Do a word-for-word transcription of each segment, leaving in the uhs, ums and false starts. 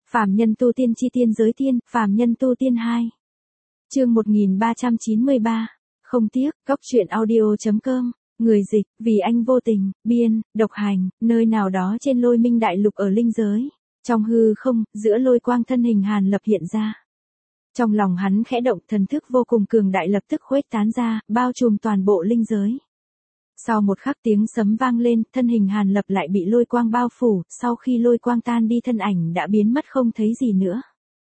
Phàm nhân tu tiên chi tiên giới tiên, phàm nhân tu tiên hai. Chương một nghìn ba trăm chín mươi ba. Không tiếc, góc truyện audio.com, người dịch, vì anh vô tình, biên, độc hành, nơi nào đó trên Lôi Minh đại lục ở linh giới. Trong hư không, giữa lôi quang thân hình Hàn Lập hiện ra. Trong lòng hắn khẽ động, thần thức vô cùng cường đại lập tức khuếch tán ra, bao trùm toàn bộ linh giới. Sau một khắc tiếng sấm vang lên, thân hình Hàn Lập lại bị lôi quang bao phủ, sau khi lôi quang tan đi thân ảnh đã biến mất không thấy gì nữa.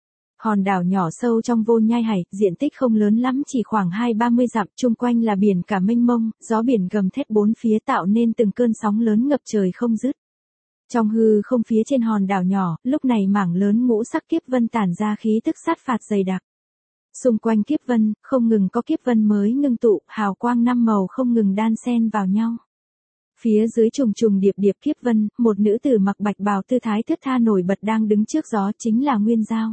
Hòn đảo nhỏ sâu trong vô nhai hải, diện tích không lớn lắm chỉ khoảng hai ba mươi dặm, chung quanh là biển cả mênh mông, gió biển gầm thét bốn phía tạo nên từng cơn sóng lớn ngập trời không dứt. Trong hư không phía trên hòn đảo nhỏ, lúc này mảng lớn ngũ sắc kiếp vân tản ra khí tức sát phạt dày đặc. Xung quanh kiếp vân, không ngừng có kiếp vân mới ngưng tụ, hào quang năm màu không ngừng đan xen vào nhau. Phía dưới trùng trùng điệp điệp kiếp vân, một nữ tử mặc bạch bào tư thái thướt tha nổi bật đang đứng trước gió chính là Nguyên Dao.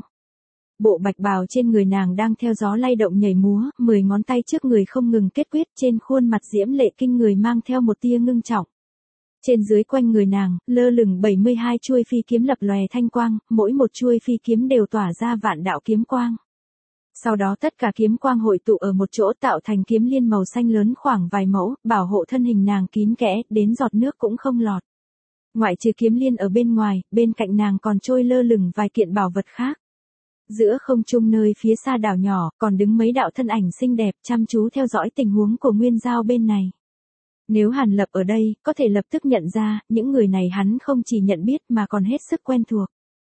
Bộ bạch bào trên người nàng đang theo gió lay động nhảy múa, mười ngón tay trước người không ngừng kết quyết, trên khuôn mặt diễm lệ kinh người mang theo một tia ngưng trọng. Trên dưới quanh người nàng, lơ lửng bảy mươi hai chuôi phi kiếm lập lòe thanh quang, mỗi một chuôi phi kiếm đều tỏa ra vạn đạo kiếm quang. Sau đó tất cả kiếm quang hội tụ ở một chỗ tạo thành kiếm liên màu xanh lớn khoảng vài mẫu, bảo hộ thân hình nàng kín kẽ, đến giọt nước cũng không lọt. Ngoại trừ kiếm liên ở bên ngoài, bên cạnh nàng còn trôi lơ lửng vài kiện bảo vật khác. Giữa không trung nơi phía xa đảo nhỏ, còn đứng mấy đạo thân ảnh xinh đẹp chăm chú theo dõi tình huống của Nguyên Dao bên này. Nếu Hàn Lập ở đây, có thể lập tức nhận ra, những người này hắn không chỉ nhận biết mà còn hết sức quen thuộc.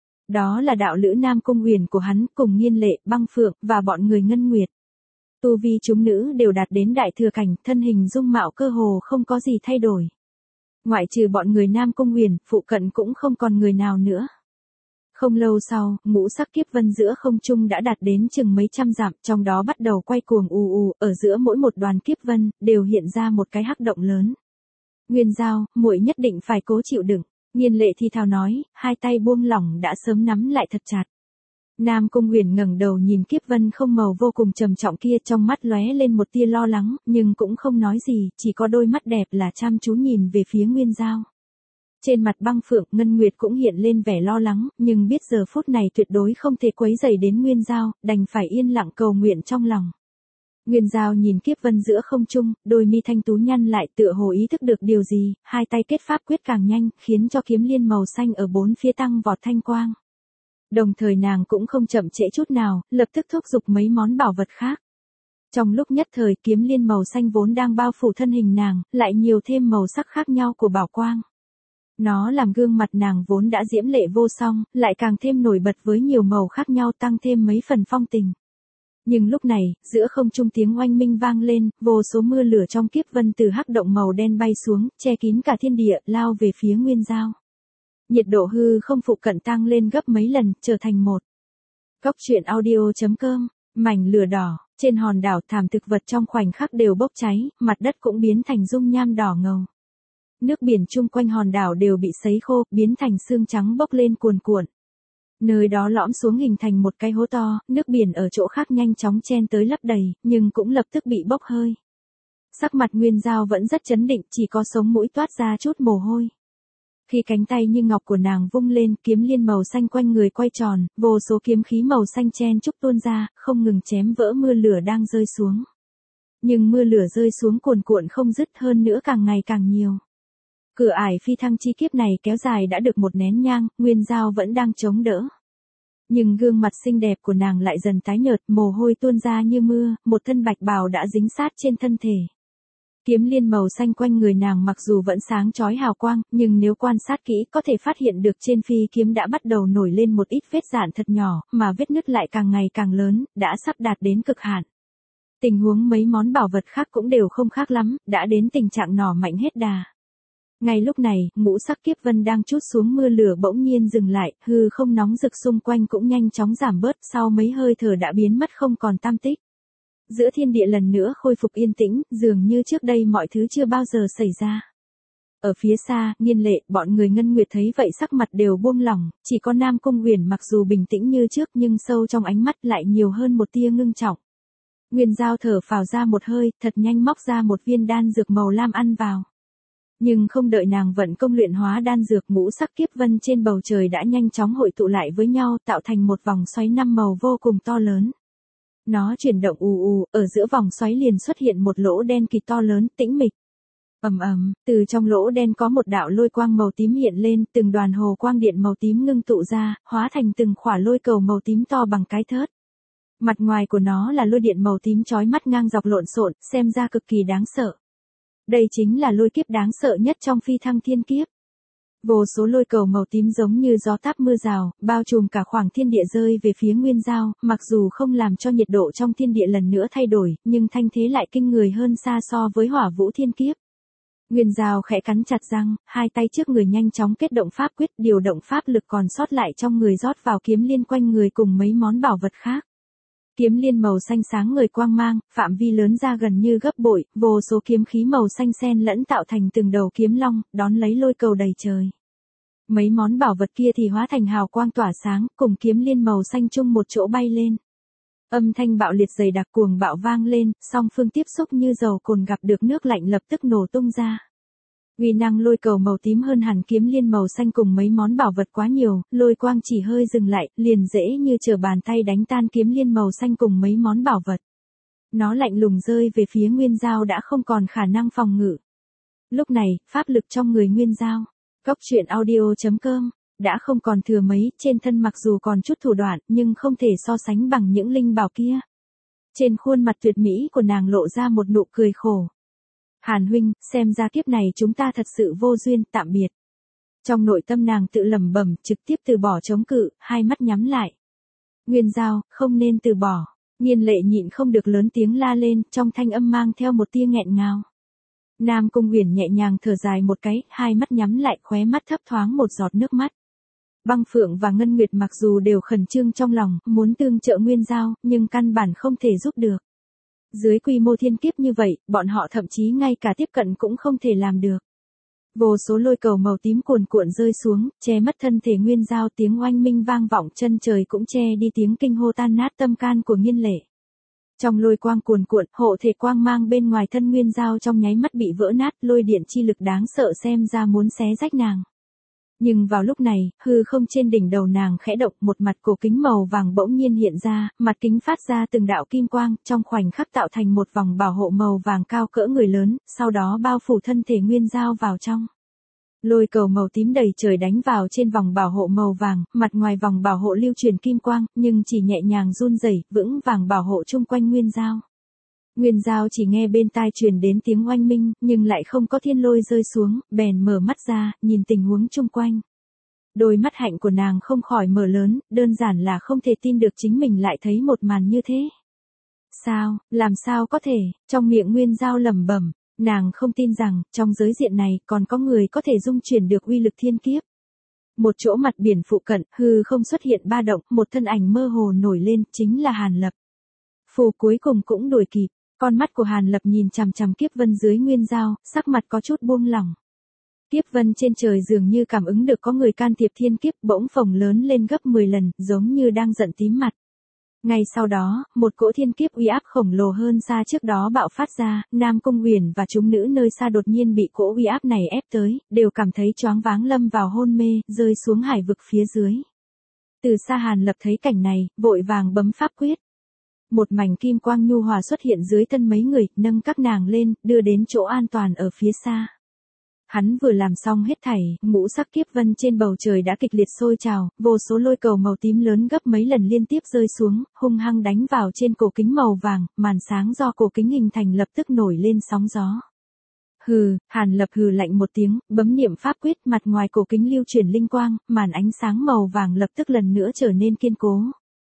Đó là đạo lữ Nam Cung Huyền của hắn, cùng Nghiên Lệ, Băng Phượng, và bọn người Ngân Nguyệt. Tu vi chúng nữ đều đạt đến đại thừa cảnh, thân hình dung mạo cơ hồ không có gì thay đổi. Ngoại trừ bọn người Nam Cung Huyền, phụ cận cũng không còn người nào nữa. Không lâu sau, ngũ sắc kiếp vân giữa không trung đã đạt đến chừng mấy trăm dặm, trong đó bắt đầu quay cuồng ù ù, ở giữa mỗi một đoàn kiếp vân, đều hiện ra một cái hắc động lớn. Nguyên Dao, muội nhất định phải cố chịu đựng. Nghiên Lệ thi thào nói, hai tay buông lỏng đã sớm nắm lại thật chặt. Nam Cung Huyền ngẩng đầu nhìn kiếp vân không màu vô cùng trầm trọng kia, trong mắt lóe lên một tia lo lắng, nhưng cũng không nói gì, chỉ có đôi mắt đẹp là chăm chú nhìn về phía Nguyên Dao. Trên mặt Băng Phượng, Ngân Nguyệt cũng hiện lên vẻ lo lắng, nhưng biết giờ phút này tuyệt đối không thể quấy rầy đến Nguyên Dao, đành phải yên lặng cầu nguyện trong lòng. Nguyên Dao nhìn kiếp vân giữa không trung, đôi mi thanh tú nhăn lại tựa hồ ý thức được điều gì, hai tay kết pháp quyết càng nhanh, khiến cho kiếm liên màu xanh ở bốn phía tăng vọt thanh quang. Đồng thời nàng cũng không chậm trễ chút nào, lập tức thúc giục mấy món bảo vật khác. Trong lúc nhất thời kiếm liên màu xanh vốn đang bao phủ thân hình nàng, lại nhiều thêm màu sắc khác nhau của bảo quang. Nó làm gương mặt nàng vốn đã diễm lệ vô song, lại càng thêm nổi bật với nhiều màu khác nhau tăng thêm mấy phần phong tình. Nhưng lúc này, giữa không trung tiếng oanh minh vang lên, vô số mưa lửa trong kiếp vân từ hắc động màu đen bay xuống, che kín cả thiên địa, lao về phía Nguyên Dao. Nhiệt độ hư không phụ cận tăng lên gấp mấy lần, trở thành một. Góc truyện audio.com, mảnh lửa đỏ, trên hòn đảo thảm thực vật trong khoảnh khắc đều bốc cháy, mặt đất cũng biến thành dung nham đỏ ngầu. Nước biển chung quanh hòn đảo đều bị sấy khô, biến thành sương trắng bốc lên cuồn cuộn. Nơi đó lõm xuống hình thành một cái hố to, nước biển ở chỗ khác nhanh chóng chen tới lấp đầy, nhưng cũng lập tức bị bốc hơi. Sắc mặt Nguyên Dao vẫn rất trấn định, chỉ có sống mũi toát ra chút mồ hôi. Khi cánh tay như ngọc của nàng vung lên, kiếm liên màu xanh quanh người quay tròn, vô số kiếm khí màu xanh chen chúc tuôn ra, không ngừng chém vỡ mưa lửa đang rơi xuống. Nhưng mưa lửa rơi xuống cuồn cuộn không dứt, hơn nữa càng ngày càng nhiều. Cửa ải phi thăng chi kiếp này kéo dài đã được một nén nhang, Nguyên Dao vẫn đang chống đỡ. Nhưng gương mặt xinh đẹp của nàng lại dần tái nhợt, mồ hôi tuôn ra như mưa, một thân bạch bào đã dính sát trên thân thể. Kiếm liên màu xanh quanh người nàng mặc dù vẫn sáng chói hào quang, nhưng nếu quan sát kỹ có thể phát hiện được trên phi kiếm đã bắt đầu nổi lên một ít vết rạn thật nhỏ, mà vết nứt lại càng ngày càng lớn, đã sắp đạt đến cực hạn. Tình huống mấy món bảo vật khác cũng đều không khác lắm, đã đến tình trạng nỏ mạnh hết đà. Ngay lúc này, ngũ sắc kiếp vân đang trút xuống mưa lửa bỗng nhiên dừng lại, hư không nóng rực xung quanh cũng nhanh chóng giảm bớt, sau mấy hơi thở đã biến mất không còn tăm tích. Giữa thiên địa lần nữa khôi phục yên tĩnh, dường như trước đây mọi thứ chưa bao giờ xảy ra. Ở phía xa, Nghiên Lệ, bọn người Ngân Nguyệt thấy vậy sắc mặt đều buông lỏng, chỉ có Nam Cung Huyền mặc dù bình tĩnh như trước nhưng sâu trong ánh mắt lại nhiều hơn một tia ngưng trọng. Nguyên Dao thở phào ra một hơi, thật nhanh móc ra một viên đan dược màu lam ăn vào. Nhưng không đợi nàng vận công luyện hóa đan dược, ngũ sắc kiếp vân trên bầu trời đã nhanh chóng hội tụ lại với nhau, tạo thành một vòng xoáy năm màu vô cùng to lớn. Nó chuyển động ù ù, ở giữa vòng xoáy liền xuất hiện một lỗ đen kịt to lớn, tĩnh mịch. Ầm ầm, từ trong lỗ đen có một đạo lôi quang màu tím hiện lên, từng đoàn hồ quang điện màu tím ngưng tụ ra, hóa thành từng khỏa lôi cầu màu tím to bằng cái thớt. Mặt ngoài của nó là lôi điện màu tím chói mắt ngang dọc lộn xộn, xem ra cực kỳ đáng sợ. Đây chính là lôi kiếp đáng sợ nhất trong phi thăng thiên kiếp. Vô số lôi cầu màu tím giống như gió táp mưa rào, bao trùm cả khoảng thiên địa rơi về phía Nguyên Dao, mặc dù không làm cho nhiệt độ trong thiên địa lần nữa thay đổi, nhưng thanh thế lại kinh người hơn xa so với hỏa vũ thiên kiếp. Nguyên Dao khẽ cắn chặt răng, hai tay trước người nhanh chóng kết động pháp quyết, điều động pháp lực còn sót lại trong người rót vào kiếm liên quanh người cùng mấy món bảo vật khác. Kiếm liên màu xanh sáng ngời quang mang, phạm vi lớn ra gần như gấp bội, vô số kiếm khí màu xanh xen lẫn tạo thành từng đầu kiếm long, đón lấy lôi cầu đầy trời. Mấy món bảo vật kia thì hóa thành hào quang tỏa sáng, cùng kiếm liên màu xanh chung một chỗ bay lên. Âm thanh bạo liệt dày đặc cuồng bạo vang lên, song phương tiếp xúc như dầu cồn gặp được nước lạnh lập tức nổ tung ra. Uy năng lôi cầu màu tím hơn hẳn kiếm liên màu xanh cùng mấy món bảo vật quá nhiều, lôi quang chỉ hơi dừng lại, liền dễ như trở bàn tay đánh tan kiếm liên màu xanh cùng mấy món bảo vật. Nó lạnh lùng rơi về phía Nguyên Dao đã không còn khả năng phòng ngự. Lúc này, pháp lực trong người Nguyên Dao, Cốc truyện audio chấm com, đã không còn thừa mấy, trên thân mặc dù còn chút thủ đoạn, nhưng không thể so sánh bằng những linh bảo kia. Trên khuôn mặt tuyệt mỹ của nàng lộ ra một nụ cười khổ. Hàn huynh, xem ra kiếp này chúng ta thật sự vô duyên, tạm biệt. Trong nội tâm nàng tự lẩm bẩm, trực tiếp từ bỏ chống cự, hai mắt nhắm lại. Nguyên Dao, không nên từ bỏ. Nghiên Lệ nhịn không được lớn tiếng la lên, trong thanh âm mang theo một tia nghẹn ngào. Nam Cung Uyển nhẹ nhàng thở dài một cái, hai mắt nhắm lại, khóe mắt thấp thoáng một giọt nước mắt. Băng Phượng và Ngân Nguyệt mặc dù đều khẩn trương trong lòng, muốn tương trợ Nguyên Dao, nhưng căn bản không thể giúp được. Dưới quy mô thiên kiếp như vậy, bọn họ thậm chí ngay cả tiếp cận cũng không thể làm được. Vô số lôi cầu màu tím cuồn cuộn rơi xuống, che mất thân thể Nguyên Dao, tiếng oanh minh vang vọng chân trời cũng che đi tiếng kinh hô tan nát tâm can của Nghiên Lệ. Trong lôi quang cuồn cuộn, hộ thể quang mang bên ngoài thân Nguyên Dao trong nháy mắt bị vỡ nát, lôi điện chi lực đáng sợ xem ra muốn xé rách nàng. Nhưng vào lúc này, hư không trên đỉnh đầu nàng khẽ động, một mặt cổ kính màu vàng bỗng nhiên hiện ra, mặt kính phát ra từng đạo kim quang, trong khoảnh khắc tạo thành một vòng bảo hộ màu vàng cao cỡ người lớn, sau đó bao phủ thân thể Nguyên Dao vào trong. Lôi cầu màu tím đầy trời đánh vào trên vòng bảo hộ màu vàng, mặt ngoài vòng bảo hộ lưu truyền kim quang, nhưng chỉ nhẹ nhàng run rẩy, vững vàng bảo hộ chung quanh Nguyên Dao. Nguyên Dao chỉ nghe bên tai truyền đến tiếng oanh minh, nhưng lại không có thiên lôi rơi xuống, bèn mở mắt ra, nhìn tình huống chung quanh. Đôi mắt hạnh của nàng không khỏi mở lớn, đơn giản là không thể tin được chính mình lại thấy một màn như thế. Sao, làm sao có thể, trong miệng Nguyên Dao lẩm bẩm, nàng không tin rằng, trong giới diện này còn có người có thể dung chuyển được uy lực thiên kiếp. Một chỗ mặt biển phụ cận, hư không xuất hiện ba động, một thân ảnh mơ hồ nổi lên, chính là Hàn Lập. Phù cuối cùng cũng đuổi kịp. Con mắt của Hàn Lập nhìn chằm chằm kiếp vân dưới Nguyên Dao, sắc mặt có chút buông lỏng. Kiếp vân trên trời dường như cảm ứng được có người can thiệp thiên kiếp, bỗng phồng lớn lên gấp mười lần, giống như đang giận tím mặt. Ngay sau đó, một cỗ thiên kiếp uy áp khổng lồ hơn xa trước đó bạo phát ra, Nam Cung Uyển và chúng nữ nơi xa đột nhiên bị cỗ uy áp này ép tới, đều cảm thấy choáng váng lâm vào hôn mê, rơi xuống hải vực phía dưới. Từ xa Hàn Lập thấy cảnh này, vội vàng bấm pháp quyết. Một mảnh kim quang nhu hòa xuất hiện dưới thân mấy người, nâng các nàng lên, đưa đến chỗ an toàn ở phía xa. Hắn vừa làm xong hết thảy, ngũ sắc kiếp vân trên bầu trời đã kịch liệt sôi trào, vô số lôi cầu màu tím lớn gấp mấy lần liên tiếp rơi xuống, hung hăng đánh vào trên cổ kính màu vàng, màn sáng do cổ kính hình thành lập tức nổi lên sóng gió. Hừ, Hàn Lập hừ lạnh một tiếng, bấm niệm pháp quyết, mặt ngoài cổ kính lưu chuyển linh quang, màn ánh sáng màu vàng lập tức lần nữa trở nên kiên cố.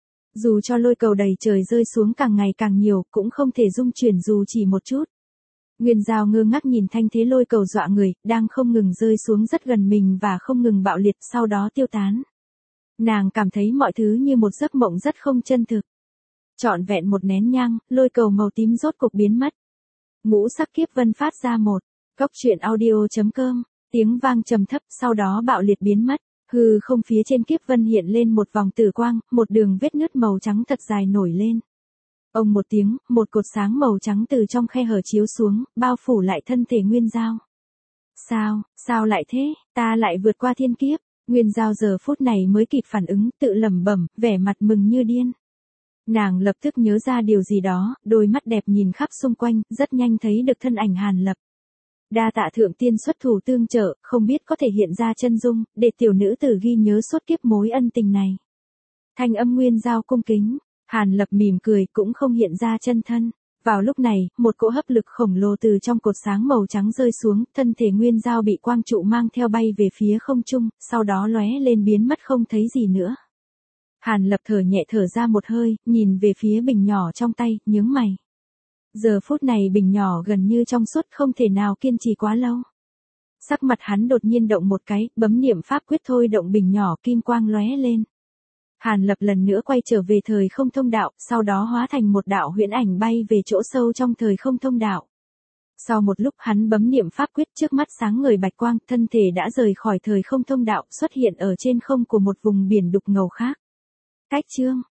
Dù cho lôi cầu đầy trời rơi xuống càng ngày càng nhiều, cũng không thể dung chuyển dù chỉ một chút. Nguyên Dao ngơ ngác nhìn thanh thế lôi cầu dọa người, đang không ngừng rơi xuống rất gần mình và không ngừng bạo liệt, sau đó tiêu tán. Nàng cảm thấy mọi thứ như một giấc mộng rất không chân thực. Trọn vẹn một nén nhang, lôi cầu màu tím rốt cục biến mất. Ngũ sắc kiếp vân phát ra một, cốc truyện audio chấm com, tiếng vang trầm thấp, sau đó bạo liệt biến mất. Hư không phía trên kiếp vân hiện lên một vòng tử quang, một đường vết nứt màu trắng thật dài nổi lên. Ông một tiếng, một cột sáng màu trắng từ trong khe hở chiếu xuống, bao phủ lại thân thể Nguyên Dao. Sao, sao lại thế, ta lại vượt qua thiên kiếp. Nguyên Giao giờ phút này mới kịp phản ứng, tự lẩm bẩm, vẻ mặt mừng như điên. Nàng lập tức nhớ ra điều gì đó, đôi mắt đẹp nhìn khắp xung quanh, rất nhanh thấy được thân ảnh Hàn Lập. Đa tạ thượng tiên xuất thủ tương trợ, không biết có thể hiện ra chân dung, để tiểu nữ tử ghi nhớ suốt kiếp mối ân tình này. Thanh âm Nguyên Giao cung kính, Hàn Lập mỉm cười cũng không hiện ra chân thân. Vào lúc này, một cỗ hấp lực khổng lồ từ trong cột sáng màu trắng rơi xuống, thân thể Nguyên Giao bị quang trụ mang theo bay về phía không trung, sau đó lóe lên biến mất không thấy gì nữa. Hàn Lập thở nhẹ thở ra một hơi, nhìn về phía bình nhỏ trong tay, nhướng mày. Giờ phút này bình nhỏ gần như trong suốt không thể nào kiên trì quá lâu. Sắc mặt hắn đột nhiên động một cái, bấm niệm pháp quyết thôi động bình nhỏ kim quang lóe lên. Hàn Lập lần nữa quay trở về thời không thông đạo, sau đó hóa thành một đạo huyễn ảnh bay về chỗ sâu trong thời không thông đạo. Sau một lúc hắn bấm niệm pháp quyết trước mắt sáng ngời bạch quang, thân thể đã rời khỏi thời không thông đạo, xuất hiện ở trên không của một vùng biển đục ngầu khác. Cách chương